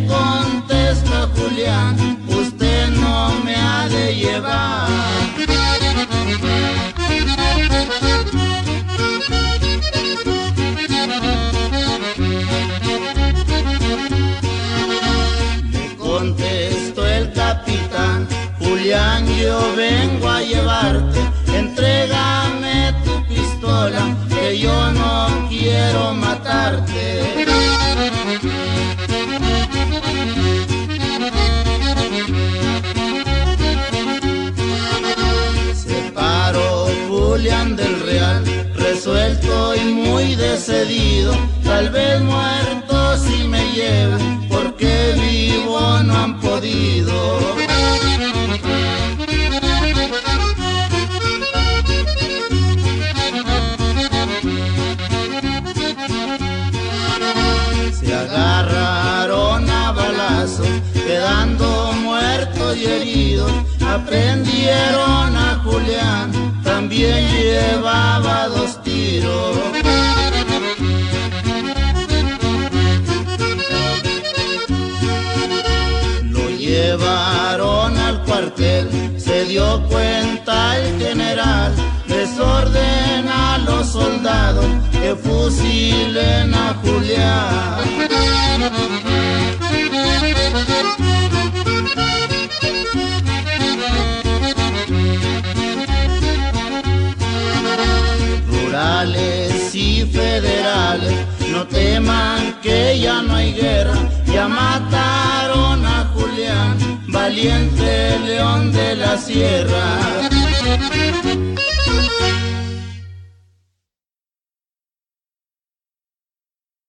Le contesta Julián, usted no me ha de llevar. Le contestó el capitán, Julián, yo vengo a llevarte, entrégame tu pistola, que yo no quiero matarte. Se paró Julián del Real, resuelto y muy decidido, tal vez muerto si me llevan, porque vivo no han podido. Se agarraron a balazos, quedando muertos y heridos. Aprendieron a Julián, también llevaba 2 tiros. Lo llevaron al cuartel, se dio cuenta el general, les ordena a los soldados que fusilen a Julián. Rurales y federales, no teman que ya no hay guerra, ya mataron a Julián, valiente león de la sierra.